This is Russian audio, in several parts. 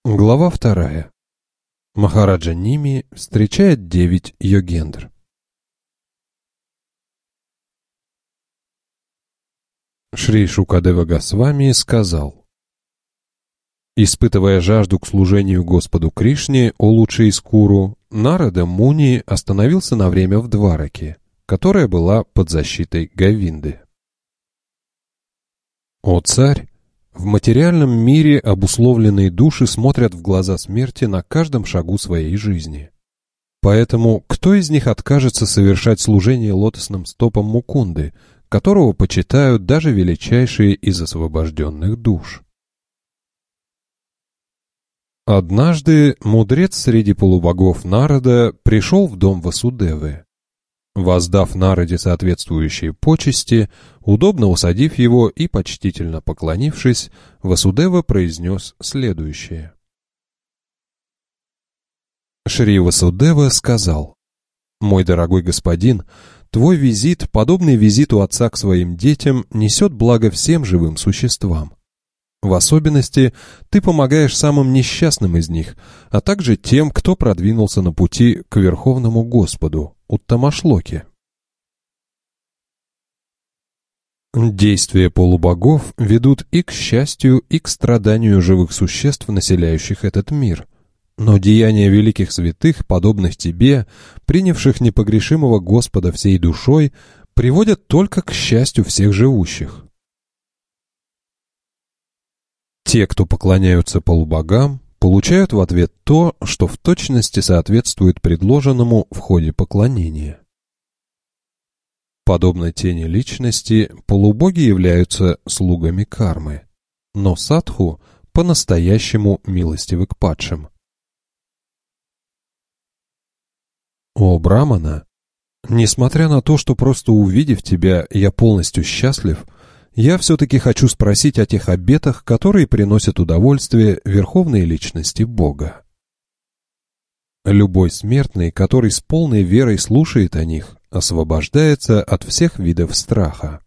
Глава 2. Махараджа Ними встречает 9 йогендр. Шри Шукадева Госвами сказал: испытывая жажду к служению Господу Кришне, о лучший из Куру, Нарада Муни остановился на время в Двараке, которая была под защитой Говинды. О царь! В материальном мире обусловленные души смотрят в глаза смерти на каждом шагу своей жизни. Поэтому кто из них откажется совершать служение лотосным стопам Мукунды, которого почитают даже величайшие из освобожденных душ? Однажды мудрец среди полубогов Нарада пришел в дом Васудевы. Воздав Нараде соответствующие почести, удобно усадив его и почтительно поклонившись, Васудева произнес следующее. Шри Васудева сказал: «Мой дорогой господин, твой визит, подобный визиту отца к своим детям, несет благо всем живым существам. В особенности ты помогаешь самым несчастным из них, а также тем, кто продвинулся на пути к Верховному Господу, Уттамашлоке». Действия полубогов ведут и к счастью, и к страданию живых существ, населяющих этот мир. Но деяния великих святых, подобных тебе, принявших непогрешимого Господа всей душой, приводят только к счастью всех живущих. Те, кто поклоняются полубогам, получают в ответ то, что в точности соответствует предложенному в ходе поклонения. Подобно тени личности, полубоги являются слугами кармы, но садху по-настоящему милостивы к падшим. О Брамана! Несмотря на то, что просто увидев тебя, я полностью счастлив, я все-таки хочу спросить о тех обетах, которые приносят удовольствие верховной личности Бога. Любой смертный, который с полной верой слушает о них, освобождается от всех видов страха.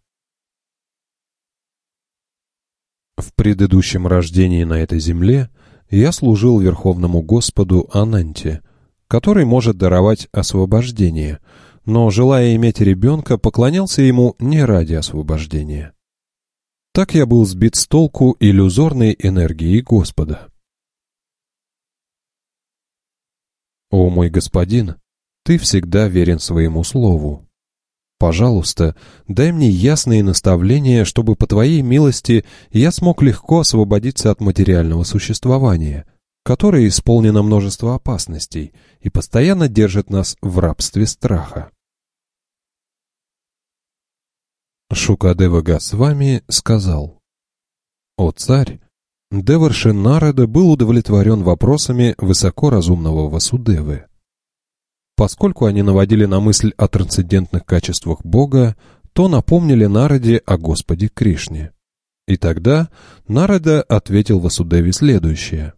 В предыдущем рождении на этой земле я служил Верховному Господу Ананте, который может даровать освобождение, но, желая иметь ребенка, поклонялся ему не ради освобождения. Так я был сбит с толку иллюзорной энергией Господа. О мой господин, ты всегда верен своему слову. Пожалуйста, дай мне ясные наставления, чтобы по твоей милости я смог легко освободиться от материального существования, которое исполнено множество опасностей и постоянно держит нас в рабстве страха. Шукадева Госвами сказал: «О царь, Деварши Нарада был удовлетворен вопросами высокоразумного Васудевы. Поскольку они наводили на мысль о трансцендентных качествах Бога, то напомнили Нараде о Господе Кришне. И тогда Нарада ответил Васудеве следующее.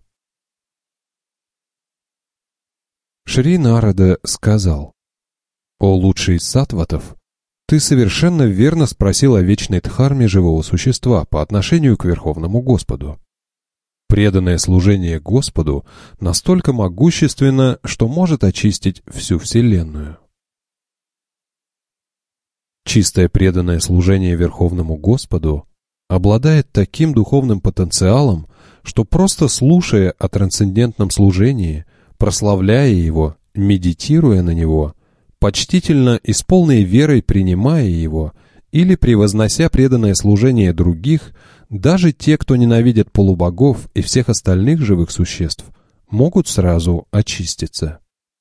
Шри Нарада сказал: «О лучший из саттватов, ты совершенно верно спросил о вечной дхарме живого существа по отношению к Верховному Господу. Преданное служение Господу настолько могущественно, что может очистить всю Вселенную. Чистое преданное служение Верховному Господу обладает таким духовным потенциалом, что просто слушая о трансцендентном служении, прославляя его, медитируя на него, почтительно и с полной верой принимая его или превознося преданное служение других, даже те, кто ненавидят полубогов и всех остальных живых существ, могут сразу очиститься.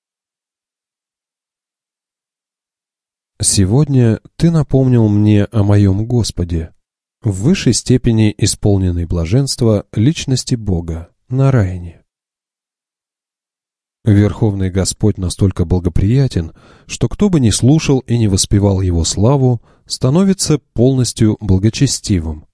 Сегодня ты напомнил мне о моем Господе, в высшей степени исполненной блаженства личности Бога, Нараяне. Верховный Господь настолько благоприятен, что кто бы ни слушал и не воспевал Его славу, становится полностью благочестивым.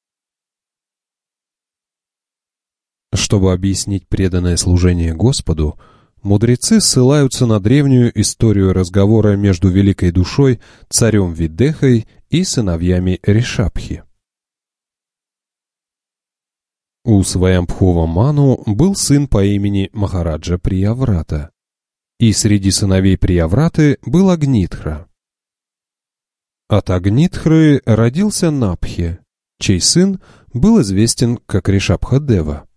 Чтобы объяснить преданное служение Господу, мудрецы ссылаются на древнюю историю разговора между великой душой, царем Видехой и сыновьями Ришабхи. У Сваямбхува Ману был сын по имени Махараджа Прияврата, и среди сыновей Приявраты был Агнитхра. От Агнитхры родился Напхи, чей сын был известен как Ришабха-дева.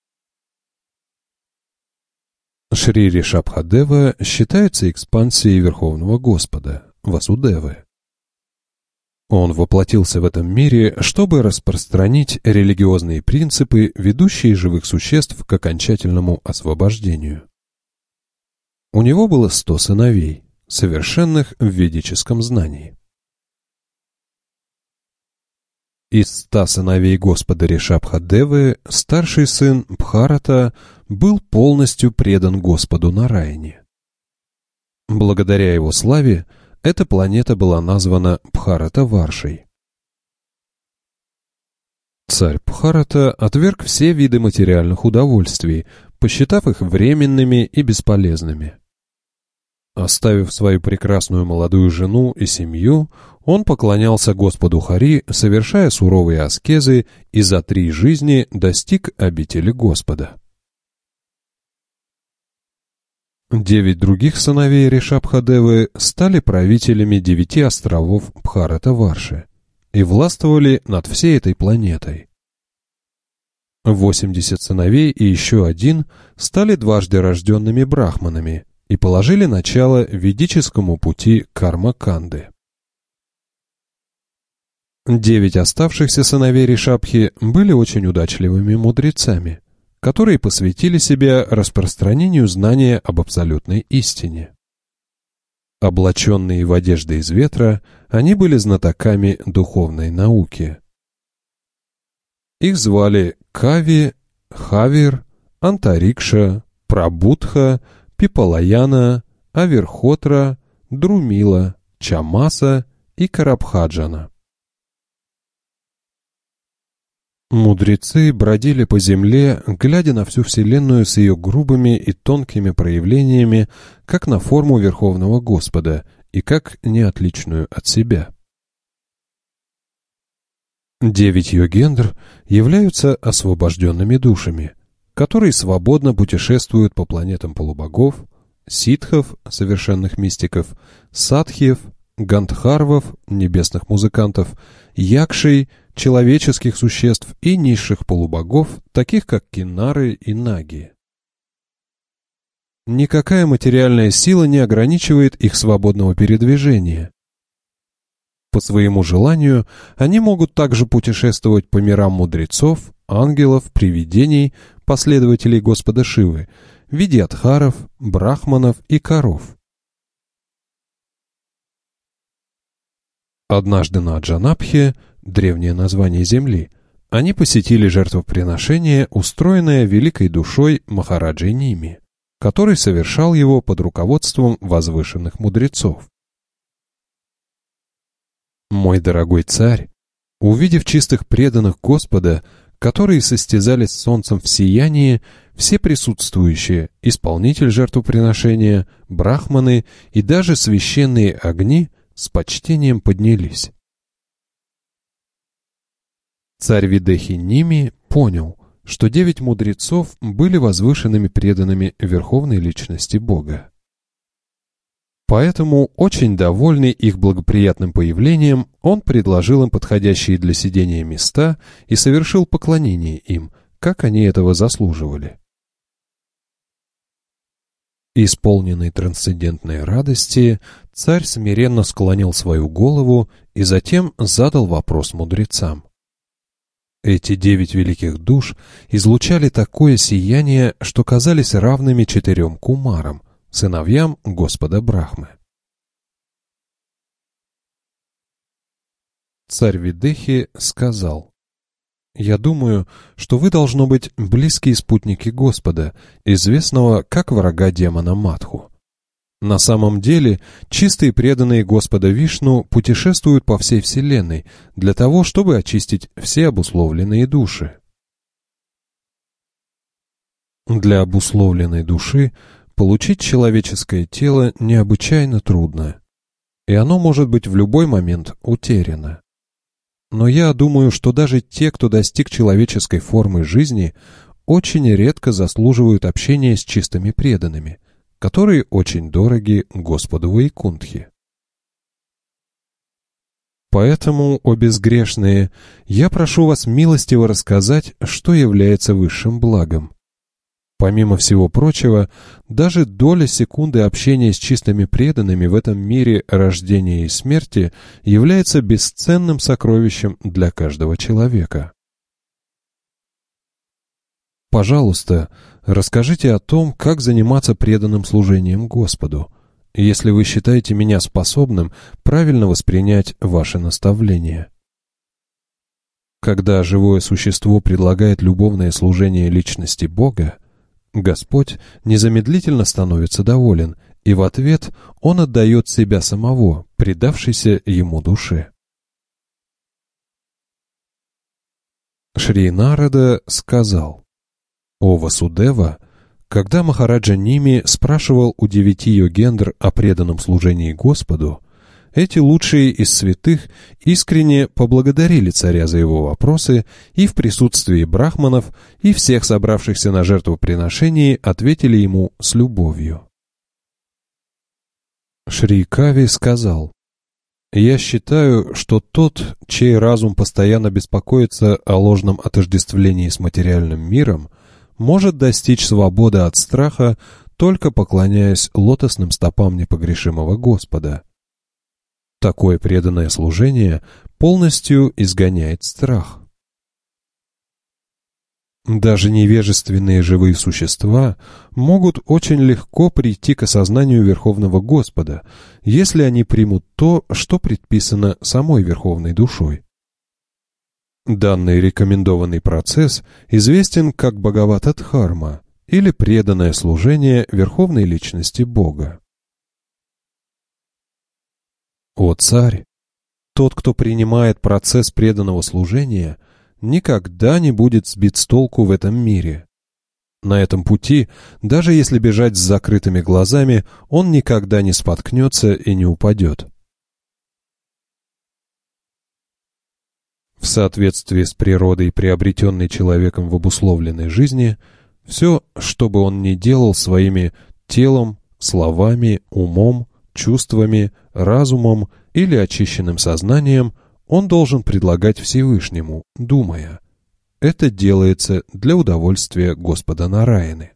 Шри Ришабха-дева считается экспансией Верховного Господа, Васудевы. Он воплотился в этом мире, чтобы распространить религиозные принципы, ведущие живых существ к окончательному освобождению. У него было 100 сыновей, совершенных в ведическом знании. Из 100 сыновей Господа Ришабха-девы старший сын Бхарата был полностью предан Господу Нараяне. Благодаря его славе эта планета была названа Бхарата-Варшей. Царь Бхарата отверг все виды материальных удовольствий, посчитав их временными и бесполезными. Оставив свою прекрасную молодую жену и семью, он поклонялся Господу Хари, совершая суровые аскезы, и за 3 жизни достиг обители Господа. 9 других сыновей Ришабха-девы стали правителями 9 островов Бхарата-Варши и властвовали над всей этой планетой. 80 сыновей и еще 1 стали дважды рожденными брахманами и положили начало ведическому пути карма-канды. 9 оставшихся сыновей Ришабхи были очень удачливыми мудрецами, которые посвятили себя распространению знания об абсолютной истине. Облаченные в одежды из ветра, они были знатоками духовной науки. Их звали Кави, Хавир, Антарикша, Прабудха, Пипалаяна, Аверхотра, Друмила, Чамаса и Карабхаджана. Мудрецы бродили по земле, глядя на всю Вселенную с ее грубыми и тонкими проявлениями, как на форму Верховного Господа и как неотличную от себя. 9 йогендр являются освобожденными душами, которые свободно путешествуют по планетам полубогов, ситхов, совершенных мистиков, садхьев, гандхарвов, небесных музыкантов, якшей, человеческих существ и низших полубогов, таких как кинары и наги. Никакая материальная сила не ограничивает их свободного передвижения. По своему желанию они могут также путешествовать по мирам мудрецов, ангелов, привидений, последователей Господа Шивы, видьядхаров, брахманов и коров. Однажды на Аджанабхе, древнее название Земли, они посетили жертвоприношение, устроенное великой душой Махараджей Ними, который совершал его под руководством возвышенных мудрецов. Мой дорогой царь, увидев чистых преданных Господа, которые состязались с солнцем в сиянии, все присутствующие, исполнитель жертвоприношения, брахманы и даже священные огни с почтением поднялись. Царь Видехи Ними понял, что 9 мудрецов были возвышенными преданными Верховной Личности Бога. Поэтому, очень довольный их благоприятным появлением, он предложил им подходящие для сидения места и совершил поклонение им, как они этого заслуживали. Исполненный трансцендентной радости, царь смиренно склонил свою голову и затем задал вопрос мудрецам. Эти 9 великих душ излучали такое сияние, что казались равными 4 кумарам, сыновьям Господа Брахмы. Царь Видехи сказал: «Я думаю, что вы должно быть близкие спутники Господа, известного как врага демона Мадху. На самом деле, чистые преданные Господа Вишну путешествуют по всей Вселенной для того, чтобы очистить все обусловленные души. Для обусловленной души получить человеческое тело необычайно трудно, и оно может быть в любой момент утеряно. Но я думаю, что даже те, кто достиг человеческой формы жизни, очень редко заслуживают общения с чистыми преданными, которые очень дороги Господу Вайкунтхе. Поэтому, о безгрешные, я прошу вас милостиво рассказать, что является высшим благом. Помимо всего прочего, даже доля секунды общения с чистыми преданными в этом мире рождения и смерти является бесценным сокровищем для каждого человека. Пожалуйста, расскажите о том, как заниматься преданным служением Господу, если вы считаете меня способным правильно воспринять ваши наставления. Когда живое существо предлагает любовное служение личности Бога, Господь незамедлительно становится доволен, и в ответ Он отдает себя самого, предавшейся Ему душе. Шри Нарада сказал: «О Васудева, когда Махараджа Ними спрашивал у 9 йогендр о преданном служении Господу, эти лучшие из святых искренне поблагодарили царя за его вопросы и в присутствии брахманов и всех собравшихся на жертвоприношении ответили ему с любовью». Шри Кави сказал: «Я считаю, что тот, чей разум постоянно беспокоится о ложном отождествлении с материальным миром, может достичь свободы от страха, только поклоняясь лотосным стопам непогрешимого Господа. Такое преданное служение полностью изгоняет страх. Даже невежественные живые существа могут очень легко прийти к осознанию Верховного Господа, если они примут то, что предписано самой Верховной Душой. Данный рекомендованный процесс известен как Бхагавата-дхарма или преданное служение Верховной Личности Бога. О царь! Тот, кто принимает процесс преданного служения, никогда не будет сбит с толку в этом мире. На этом пути, даже если бежать с закрытыми глазами, он никогда не споткнется и не упадет. В соответствии с природой, приобретенной человеком в обусловленной жизни, все, что бы он ни делал своими телом, словами, умом, чувствами, разумом или очищенным сознанием, он должен предлагать Всевышнему, думая: это делается для удовольствия Господа Нараяны.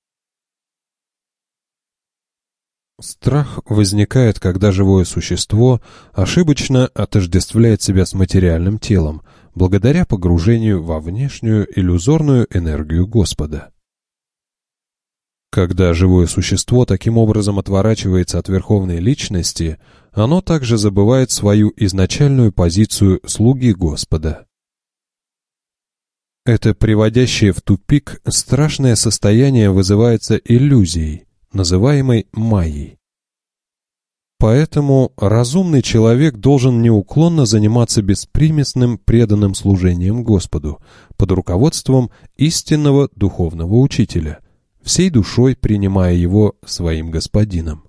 Страх возникает, когда живое существо ошибочно отождествляет себя с материальным телом, благодаря погружению во внешнюю иллюзорную энергию Господа. Когда живое существо таким образом отворачивается от Верховной Личности, оно также забывает свою изначальную позицию слуги Господа. Это приводящее в тупик страшное состояние вызывается иллюзией, называемой майей. Поэтому разумный человек должен неуклонно заниматься беспримесным преданным служением Господу под руководством истинного духовного учителя, всей душой принимая его своим господином.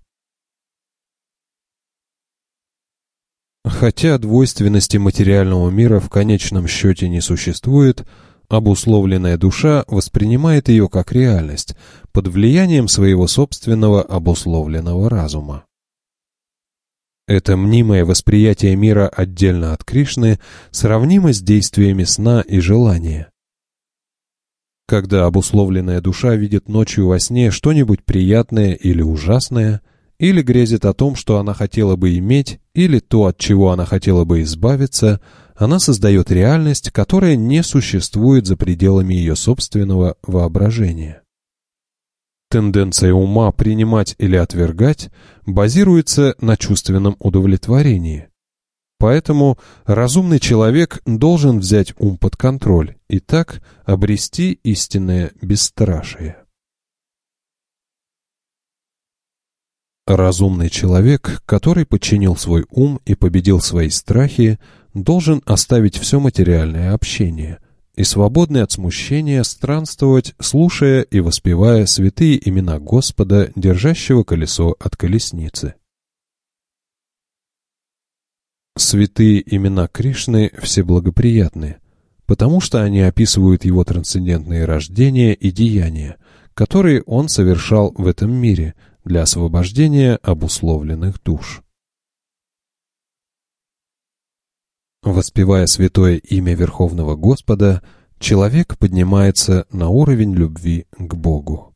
Хотя двойственности материального мира в конечном счете не существует, обусловленная душа воспринимает ее как реальность под влиянием своего собственного обусловленного разума. Это мнимое восприятие мира отдельно от Кришны сравнимо с действиями сна и желания. Когда обусловленная душа видит ночью во сне что-нибудь приятное или ужасное, или грезит о том, что она хотела бы иметь, или то, от чего она хотела бы избавиться, она создает реальность, которая не существует за пределами ее собственного воображения. Тенденция ума принимать или отвергать базируется на чувственном удовлетворении. Поэтому разумный человек должен взять ум под контроль и так обрести истинное бесстрашие. Разумный человек, который подчинил свой ум и победил свои страхи, должен оставить все материальное общение и, свободный от смущения, странствовать, слушая и воспевая святые имена Господа, держащего колесо от колесницы. Святые имена Кришны всеблагоприятны, потому что они описывают его трансцендентные рождения и деяния, которые он совершал в этом мире для освобождения обусловленных душ. Воспевая святое имя Верховного Господа, человек поднимается на уровень любви к Богу.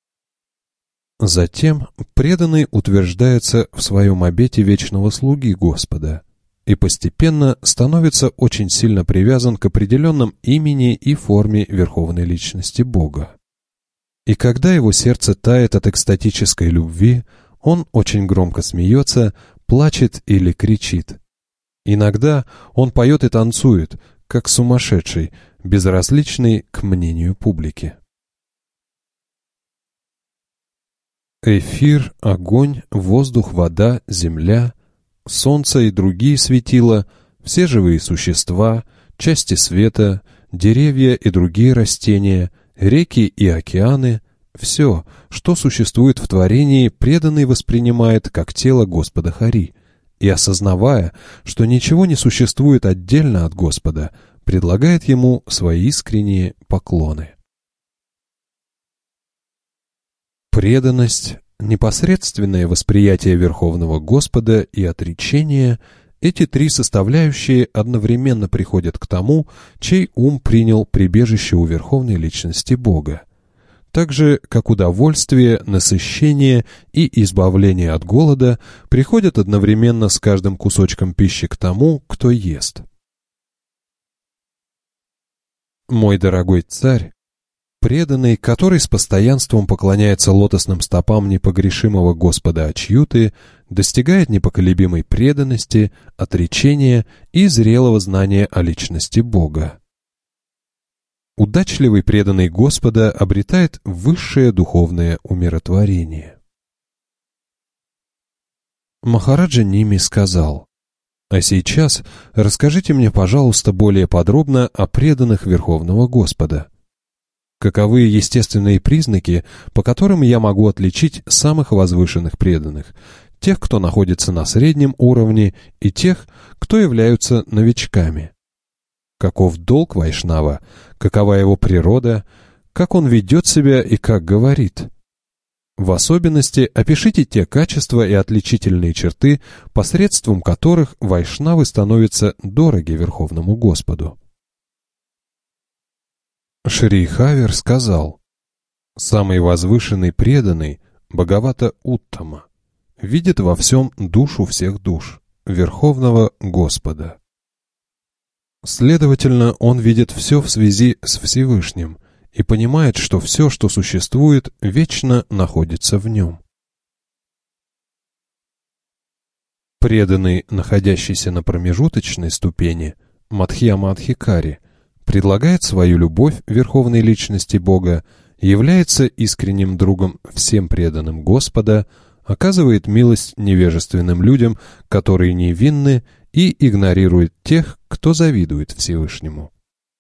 Затем преданный утверждается в своем обете вечного слуги Господа и постепенно становится очень сильно привязан к определенном имени и форме Верховной Личности Бога. И когда его сердце тает от экстатической любви, он очень громко смеется, плачет или кричит. Иногда он поет и танцует, как сумасшедший, безразличный к мнению публики. Эфир, огонь, воздух, вода, земля, солнце и другие светила, все живые существа, части света, деревья и другие растения, реки и океаны — все, что существует в творении, преданный воспринимает как тело Господа Хари, и, осознавая, что ничего не существует отдельно от Господа, предлагает ему свои искренние поклоны. Преданность, непосредственное восприятие Верховного Господа и отречение — эти три составляющие одновременно приходят к тому, чей ум принял прибежище у Верховной Личности Бога. Так же, как удовольствие, насыщение и избавление от голода приходят одновременно с каждым кусочком пищи к тому, кто ест. Мой дорогой царь, преданный, который с постоянством поклоняется лотосным стопам непогрешимого Господа Ачьюты, достигает непоколебимой преданности, отречения и зрелого знания о личности Бога. Удачливый преданный Господа обретает высшее духовное умиротворение. Махараджа Ними сказал: «А сейчас расскажите мне, пожалуйста, более подробно о преданных Верховного Господа. Каковы естественные признаки, по которым я могу отличить самых возвышенных преданных, тех, кто находится на среднем уровне, и тех, кто являются новичками? Каков долг вайшнава, какова его природа, как он ведет себя и как говорит? В особенности опишите те качества и отличительные черты, посредством которых вайшнавы становятся дороги Верховному Господу». Шри Хавер сказал: «Самый возвышенный преданный, Бхагавата Уттама, видит во всем душу всех душ, Верховного Господа. Следовательно, он видит все в связи с Всевышним и понимает, что все, что существует, вечно находится в нем. Преданный, находящийся на промежуточной ступени, Мадхьяма-Адхикари, предлагает свою любовь Верховной Личности Бога, является искренним другом всем преданным Господа, оказывает милость невежественным людям, которые невинны, и игнорирует тех, кто завидует Всевышнему.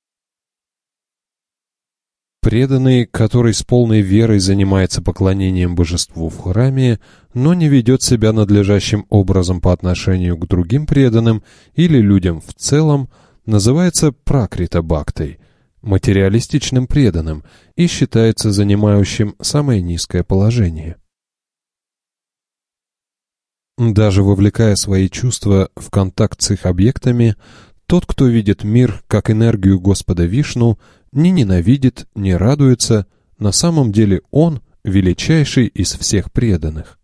Преданный, который с полной верой занимается поклонением божеству в храме, но не ведет себя надлежащим образом по отношению к другим преданным или людям в целом, называется пракрита бхактой, материалистичным преданным, и считается занимающим самое низкое положение. Даже вовлекая свои чувства в контакт с их объектами, тот, кто видит мир как энергию Господа Вишну, не ненавидит, не радуется, на самом деле он величайший из всех преданных.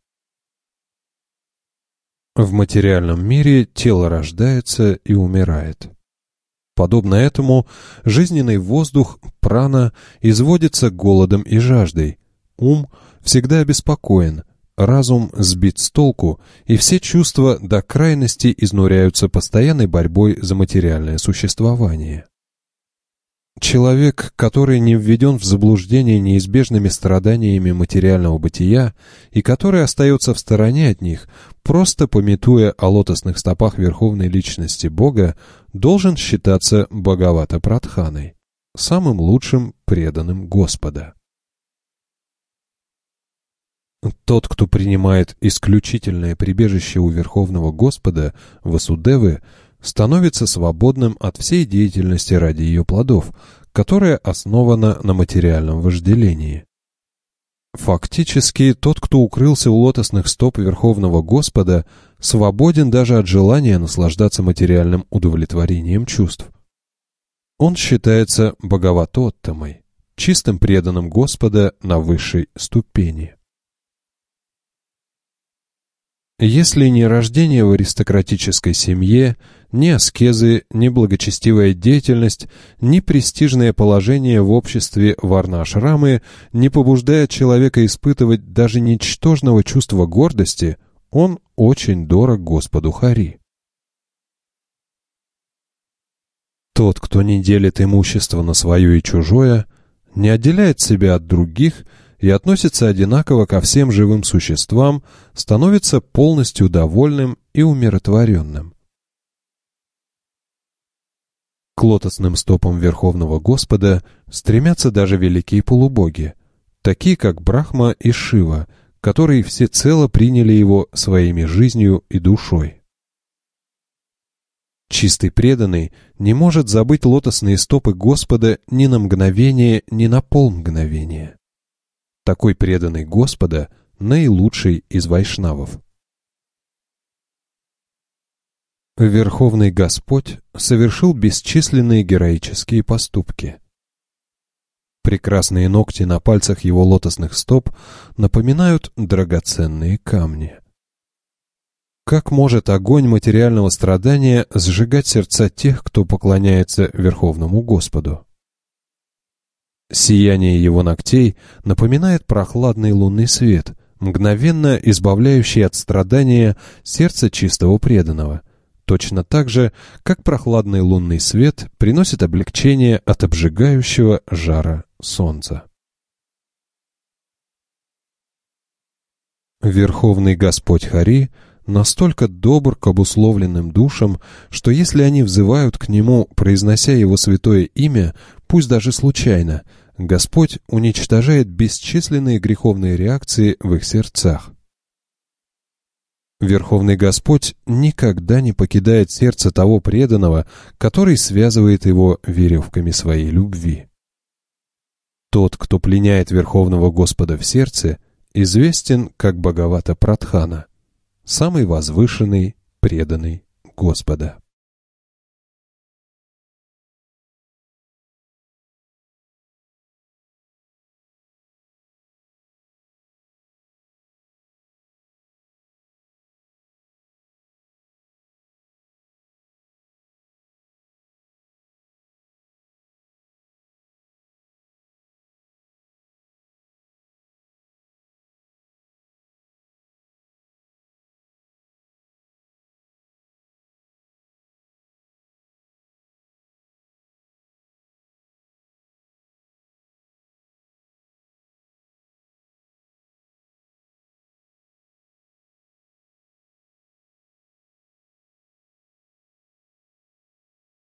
В материальном мире тело рождается и умирает. Подобно этому, жизненный воздух, прана, изводится голодом и жаждой, ум всегда обеспокоен, разум сбит с толку, и все чувства до крайности изнуряются постоянной борьбой за материальное существование. Человек, который не введен в заблуждение неизбежными страданиями материального бытия и который остается в стороне от них, просто памятуя о лотосных стопах Верховной Личности Бога, должен считаться Бхагавата Прадханой, самым лучшим преданным Господа. Тот, кто принимает исключительное прибежище у Верховного Господа, Васудевы, становится свободным от всей деятельности ради ее плодов, которая основана на материальном вожделении. Фактически, тот, кто укрылся у лотосных стоп Верховного Господа, свободен даже от желания наслаждаться материальным удовлетворением чувств. Он считается Бхагаватоттамой, чистым преданным Господа на высшей ступени. Если ни рождение в аристократической семье, ни аскезы, ни благочестивая деятельность, ни престижное положение в обществе варна-ашрамы не побуждает человека испытывать даже ничтожного чувства гордости, он очень дорог Господу Хари. Тот, кто не делит имущество на свое и чужое, не отделяет себя от других и относится одинаково ко всем живым существам, становится полностью довольным и умиротворенным. К лотосным стопам Верховного Господа стремятся даже великие полубоги, такие как Брахма и Шива, которые всецело приняли его своими жизнью и душой. Чистый преданный не может забыть лотосные стопы Господа ни на мгновение, ни на полмгновения. Такой преданный Господа наилучший из вайшнавов. Верховный Господь совершил бесчисленные героические поступки. Прекрасные ногти на пальцах его лотосных стоп напоминают драгоценные камни. Как может огонь материального страдания сжигать сердца тех, кто поклоняется Верховному Господу? Сияние его ногтей напоминает прохладный лунный свет, мгновенно избавляющий от страдания сердце чистого преданного, точно так же, как прохладный лунный свет приносит облегчение от обжигающего жара солнца. Верховный Господь Хари настолько добр к обусловленным душам, что если они взывают к Нему, произнося Его святое имя, пусть даже случайно, Господь уничтожает бесчисленные греховные реакции в их сердцах. Верховный Господь никогда не покидает сердце того преданного, который связывает его веревками своей любви. Тот, кто пленяет Верховного Господа в сердце, известен как Бхагавата Прадхана, самый возвышенный преданный Господа.